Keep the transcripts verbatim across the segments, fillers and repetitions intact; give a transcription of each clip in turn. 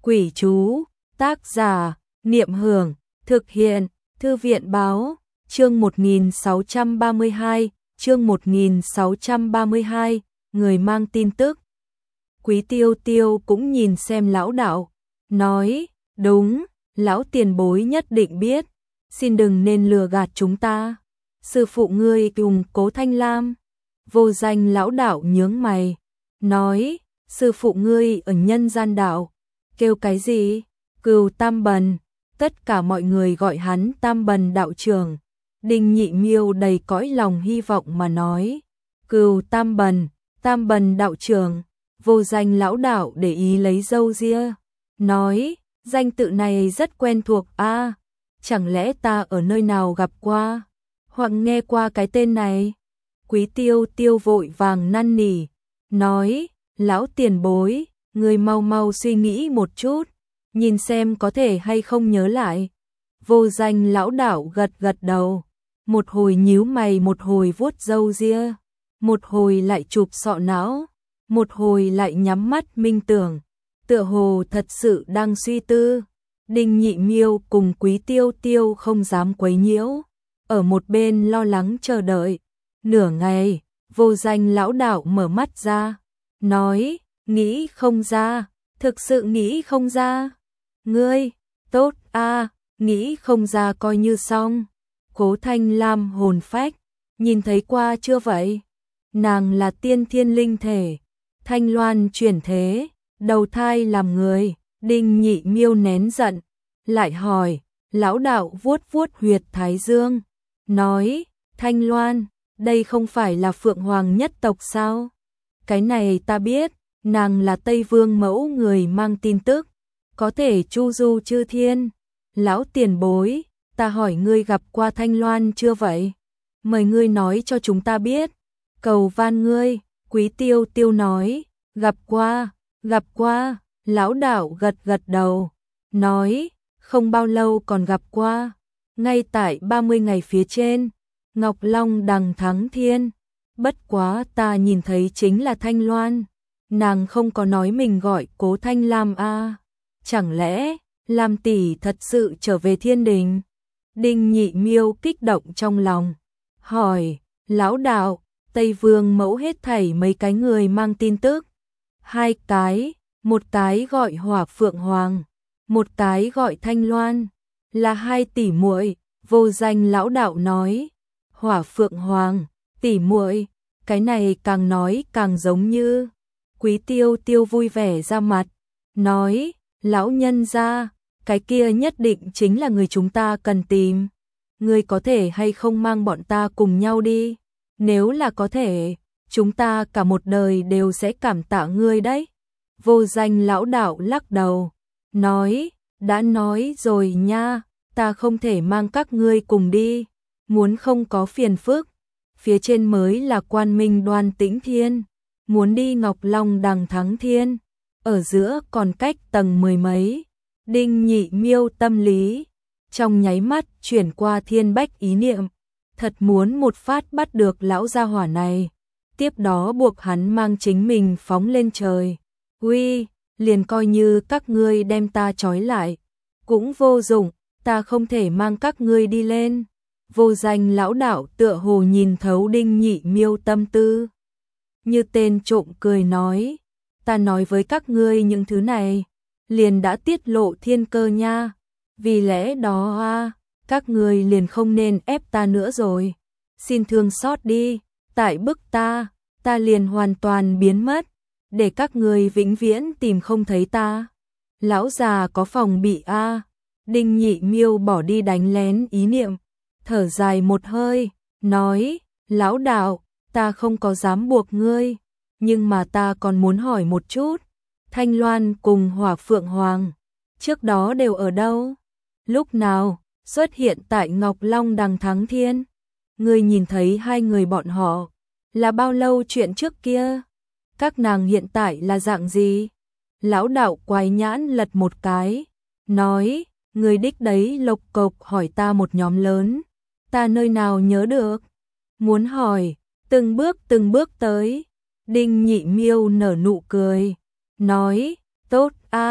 Quỷ chú, tác giả, Niệm Hưởng, thực hiện, Thư viện báo, chương một nghìn sáu trăm ba mươi hai, chương một nghìn sáu trăm ba mươi hai, người mang tin tức. Quý Tiêu Tiêu cũng nhìn xem lão đạo, nói, đúng, lão tiền bối nhất định biết, xin đừng nên lừa gạt chúng ta. Sư phụ ngươi cùng Cố Thanh Lam. Vô Danh lão đạo nhướng mày, nói, sư phụ ngươi ở nhân gian đạo, kêu cái gì? Cừu Tam Bần, tất cả mọi người gọi hắn Tam Bần đạo trưởng. Đinh Nhị Miêu đầy cõi lòng hy vọng mà nói, Cừu Tam Bần, Tam Bần đạo trưởng. Vô Danh lão đạo để ý lấy râu ria, nói, danh tự này rất quen thuộc a, à, chẳng lẽ ta ở nơi nào gặp qua, hoặc nghe qua cái tên này? Quý Tiêu Tiêu vội vàng năn nỉ, nói, lão tiền bối, người mau mau suy nghĩ một chút, nhìn xem có thể hay không nhớ lại. Vô Danh lão đạo gật gật đầu, một hồi nhíu mày, một hồi vuốt râu ria, một hồi lại chụp sọ não, một hồi lại nhắm mắt minh tưởng, tựa hồ thật sự đang suy tư. Đinh Nhị Miêu cùng Quý Tiêu Tiêu không dám quấy nhiễu, ở một bên lo lắng chờ đợi. Nửa ngày, Vô Danh lão đạo mở mắt ra, nói, nghĩ không ra, thực sự nghĩ không ra. Ngươi, tốt a, à, nghĩ không ra coi như xong. Cố Thanh Lam hồn phách, nhìn thấy qua chưa vậy? Nàng là tiên thiên linh thể, Thanh Loan chuyển thế, đầu thai làm người. Đinh Nhị Miêu nén giận, lại hỏi, lão đạo vuốt vuốt huyệt thái dương, nói, Thanh Loan, đây không phải là Phượng Hoàng nhất tộc sao? Cái này ta biết, nàng là Tây Vương mẫu người mang tin tức, có thể chu du chư thiên. Lão tiền bối, ta hỏi ngươi gặp qua Thanh Loan chưa vậy? Mời ngươi nói cho chúng ta biết, cầu van ngươi. Quý Tiêu Tiêu nói, gặp qua, gặp qua. Lão đạo gật gật đầu, nói, không bao lâu còn gặp qua, ngay tại ba mươi ngày phía trên, Ngọc Long đằng thắng thiên. Bất quá ta nhìn thấy chính là Thanh Loan, nàng không có nói mình gọi Cố Thanh Lam a, à. Chẳng lẽ Lam tỷ thật sự trở về thiên đình? Đinh Nhị Miêu kích động trong lòng, hỏi, lão đạo, Tây Vương mẫu hết thảy mấy cái người mang tin tức? Hai cái, một cái gọi Hỏa Phượng Hoàng, một cái gọi Thanh Loan, là hai tỷ muội. Vô Danh lão đạo nói, Hỏa Phượng Hoàng, tỷ muội, cái này càng nói càng giống như. Quý Tiêu Tiêu vui vẻ ra mặt, nói, lão nhân gia, cái kia nhất định chính là người chúng ta cần tìm. Ngươi có thể hay không mang bọn ta cùng nhau đi? Nếu là có thể, chúng ta cả một đời đều sẽ cảm tạ ngươi đấy. Vô Danh lão đạo lắc đầu, nói, đã nói rồi nha, ta không thể mang các ngươi cùng đi, muốn không có phiền phức. Phía trên mới là Quan Minh Đoan Tĩnh Thiên, muốn đi Ngọc Long đằng thắng thiên, ở giữa còn cách tầng mười mấy. Đinh Nhị Miêu tâm lý, trong nháy mắt chuyển qua thiên bách ý niệm, thật muốn một phát bắt được lão gia hỏa này, tiếp đó buộc hắn mang chính mình phóng lên trời. Uy, liền coi như các ngươi đem ta trói lại, cũng vô dụng, ta không thể mang các ngươi đi lên. Vô Danh lão đạo tựa hồ nhìn thấu Đinh Nhị Miêu tâm tư, như tên trộm cười nói, ta nói với các ngươi những thứ này, liền đã tiết lộ thiên cơ nha, vì lẽ đó a, các ngươi liền không nên ép ta nữa rồi, xin thương xót đi, tại bức ta, ta liền hoàn toàn biến mất, để các người vĩnh viễn tìm không thấy ta. Lão già có phòng bị a. À. Đinh Nhị Miêu bỏ đi đánh lén ý niệm, thở dài một hơi, nói, lão đạo, ta không có dám buộc ngươi, nhưng mà ta còn muốn hỏi một chút, Thanh Loan cùng Hỏa Phượng Hoàng, trước đó đều ở đâu? Lúc nào xuất hiện tại Ngọc Long đằng thắng thiên? Ngươi nhìn thấy hai người bọn họ, là bao lâu chuyện trước kia? Các nàng hiện tại là dạng gì? Lão đạo quái nhãn lật một cái, nói, người đích đấy lộc cộc hỏi ta một nhóm lớn, ta nơi nào nhớ được? Muốn hỏi, từng bước từng bước tới. Đinh Nhị Miêu nở nụ cười, nói, tốt a,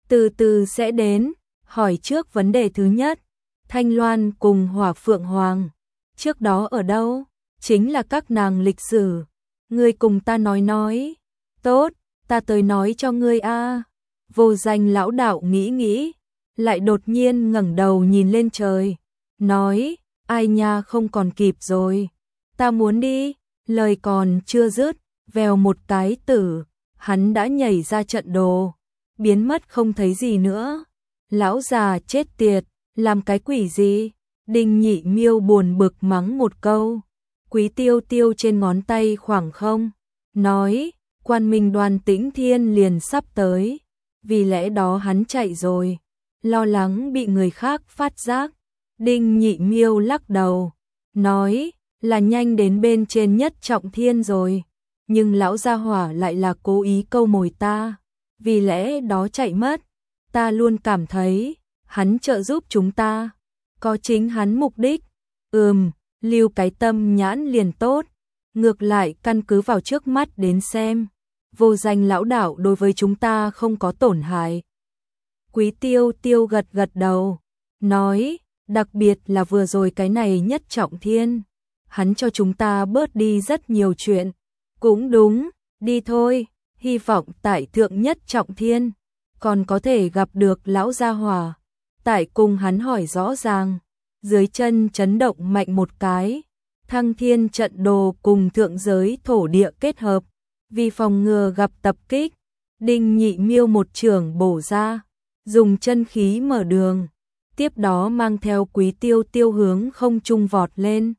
từ từ sẽ đến, hỏi trước vấn đề thứ nhất, Thanh Loan cùng Hỏa Phượng Hoàng, trước đó ở đâu? Chính là các nàng lịch sử, ngươi cùng ta nói nói. Tốt, ta tới nói cho ngươi a. Vô Danh lão đạo nghĩ nghĩ, lại đột nhiên ngẩng đầu nhìn lên trời, nói, ai nha không còn kịp rồi, ta muốn đi, lời còn chưa dứt, vèo một cái tử, hắn đã nhảy ra trận đồ, biến mất không thấy gì nữa. Lão già chết tiệt, làm cái quỷ gì? Đinh Nhị Miêu buồn bực mắng một câu. Quý Tiêu Tiêu trên ngón tay khoảng không, nói, Quan Minh Đoàn Tĩnh Thiên liền sắp tới, vì lẽ đó hắn chạy rồi, lo lắng bị người khác phát giác. Đinh Nhị Miêu lắc đầu, nói, là nhanh đến bên trên Nhất Trọng Thiên rồi, nhưng lão gia hỏa lại là cố ý câu mồi ta, vì lẽ đó chạy mất. Ta luôn cảm thấy, hắn trợ giúp chúng ta, có chính hắn mục đích. Ừm, lưu cái tâm nhãn liền tốt, ngược lại căn cứ vào trước mắt đến xem, Vô Danh lão đạo đối với chúng ta không có tổn hại. Quý Tiêu Tiêu gật gật đầu, nói, đặc biệt là vừa rồi cái này Nhất Trọng Thiên, hắn cho chúng ta bớt đi rất nhiều chuyện. Cũng đúng, đi thôi, hy vọng tại thượng Nhất Trọng Thiên còn có thể gặp được lão gia hỏa. Tại cùng hắn hỏi rõ ràng, dưới chân chấn động mạnh một cái, Thăng Thiên trận đồ cùng thượng giới thổ địa kết hợp, vì phòng ngừa gặp tập kích, Đinh Nhị Miêu một chưởng bổ ra, dùng chân khí mở đường, tiếp đó mang theo Quý Tiêu Tiêu hướng không trung vọt lên.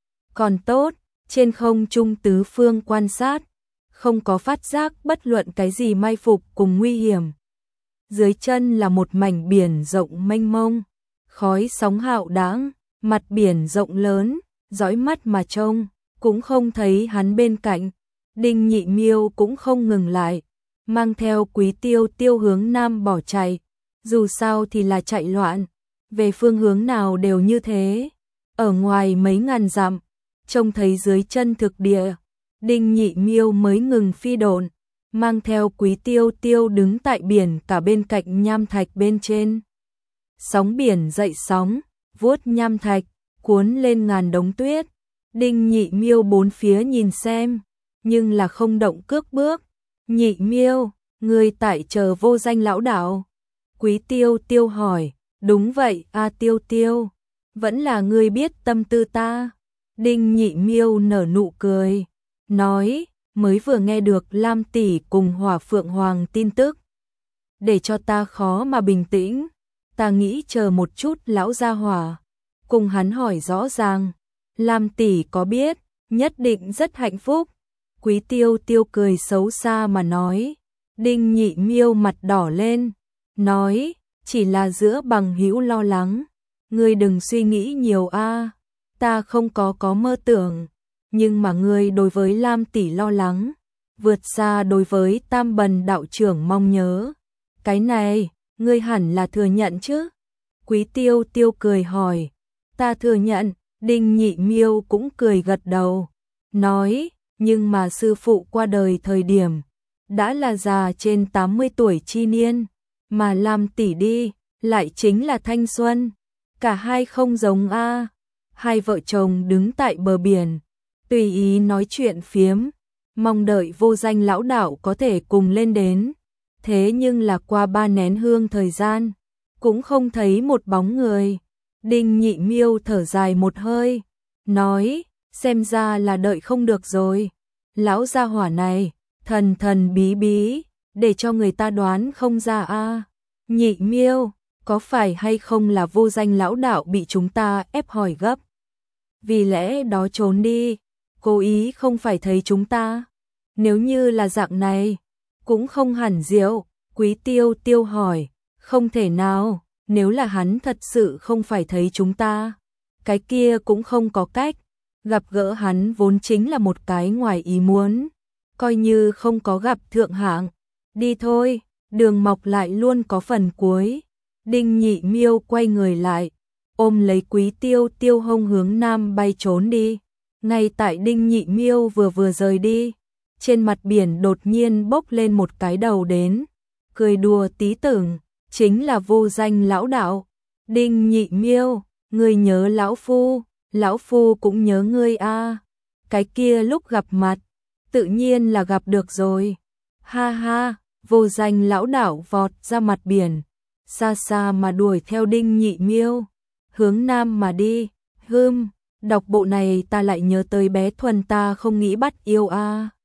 Còn tốt, trên không trung tứ phương quan sát, không có phát giác bất luận cái gì mai phục cùng nguy hiểm. Dưới chân là một mảnh biển rộng mênh mông, khói sóng hạo đãng, mặt biển rộng lớn, dõi mắt mà trông, cũng không thấy hắn bên cạnh. Đinh Nhị Miêu cũng không ngừng lại, mang theo Quý Tiêu Tiêu hướng nam bỏ chạy, dù sao thì là chạy loạn, về phương hướng nào đều như thế. Ở ngoài mấy ngàn dặm, trông thấy dưới chân thực địa, Đinh Nhị Miêu mới ngừng phi độn, mang theo Quý Tiêu Tiêu đứng tại biển cả bên cạnh nham thạch bên trên. Sóng biển dậy sóng, vuốt nham thạch, cuốn lên ngàn đống tuyết. Đinh Nhị Miêu bốn phía nhìn xem, nhưng là không động cước bước. Nhị Miêu, ngươi tại chờ Vô Danh lão đạo? Quý Tiêu Tiêu hỏi. Đúng vậy, a Tiêu Tiêu, vẫn là ngươi biết tâm tư ta. Đinh Nhị Miêu nở nụ cười, nói, mới vừa nghe được Lam tỷ cùng Hỏa Phượng Hoàng tin tức, để cho ta khó mà bình tĩnh, ta nghĩ chờ một chút lão gia hỏa, cùng hắn hỏi rõ ràng. Lam tỷ có biết, nhất định rất hạnh phúc. Quý Tiêu Tiêu cười xấu xa mà nói. Đinh Nhị Miêu mặt đỏ lên, nói, chỉ là giữa bằng hữu lo lắng, ngươi đừng suy nghĩ nhiều a. Ta không có có mơ tưởng, nhưng mà ngươi đối với Lam tỷ lo lắng, vượt xa đối với Tam Bần đạo trưởng mong nhớ. Cái này, ngươi hẳn là thừa nhận chứ? Quý Tiêu Tiêu cười hỏi. Ta thừa nhận. Đinh Nhị Miêu cũng cười gật đầu, nói, nhưng mà sư phụ qua đời thời điểm, đã là già trên tám mươi tuổi chi niên, mà Lam tỷ đi, lại chính là thanh xuân. Cả hai không giống a. Hai vợ chồng đứng tại bờ biển, tùy ý nói chuyện phiếm, mong đợi Vô Danh lão đạo có thể cùng lên đến. Thế nhưng là qua ba nén hương thời gian, cũng không thấy một bóng người. Đinh Nhị Miêu thở dài một hơi, nói, xem ra là đợi không được rồi. Lão gia hỏa này, thần thần bí bí, để cho người ta đoán không ra a. Nhị Miêu, có phải hay không là Vô Danh lão đạo bị chúng ta ép hỏi gấp, vì lẽ đó trốn đi, cố ý không phải thấy chúng ta? Nếu như là dạng này, cũng không hẳn diệu. Quý Tiêu Tiêu hỏi. Không thể nào, nếu là hắn thật sự không phải thấy chúng ta, cái kia cũng không có cách. Gặp gỡ hắn vốn chính là một cái ngoài ý muốn, coi như không có gặp thượng hạng. Đi thôi, đường mọc lại luôn có phần cuối. Đinh Nhị Miêu quay người lại, ôm lấy Quý Tiêu Tiêu hông hướng nam bay trốn đi. Ngay tại Đinh Nhị Miêu vừa vừa rời đi, trên mặt biển đột nhiên bốc lên một cái đầu đến, cười đùa tí tưởng. chính là vô danh lão đạo. Đinh Nhị Miêu, ngươi nhớ lão phu, lão phu cũng nhớ ngươi a. Cái kia lúc gặp mặt, tự nhiên là gặp được rồi. Ha ha, vô danh lão đạo vọt ra mặt biển, xa xa mà đuổi theo Đinh Nhị Miêu, hướng nam mà đi. Hừm, đọc bộ này ta lại nhớ tới bé Thuần ta không nghĩ bắt yêu a.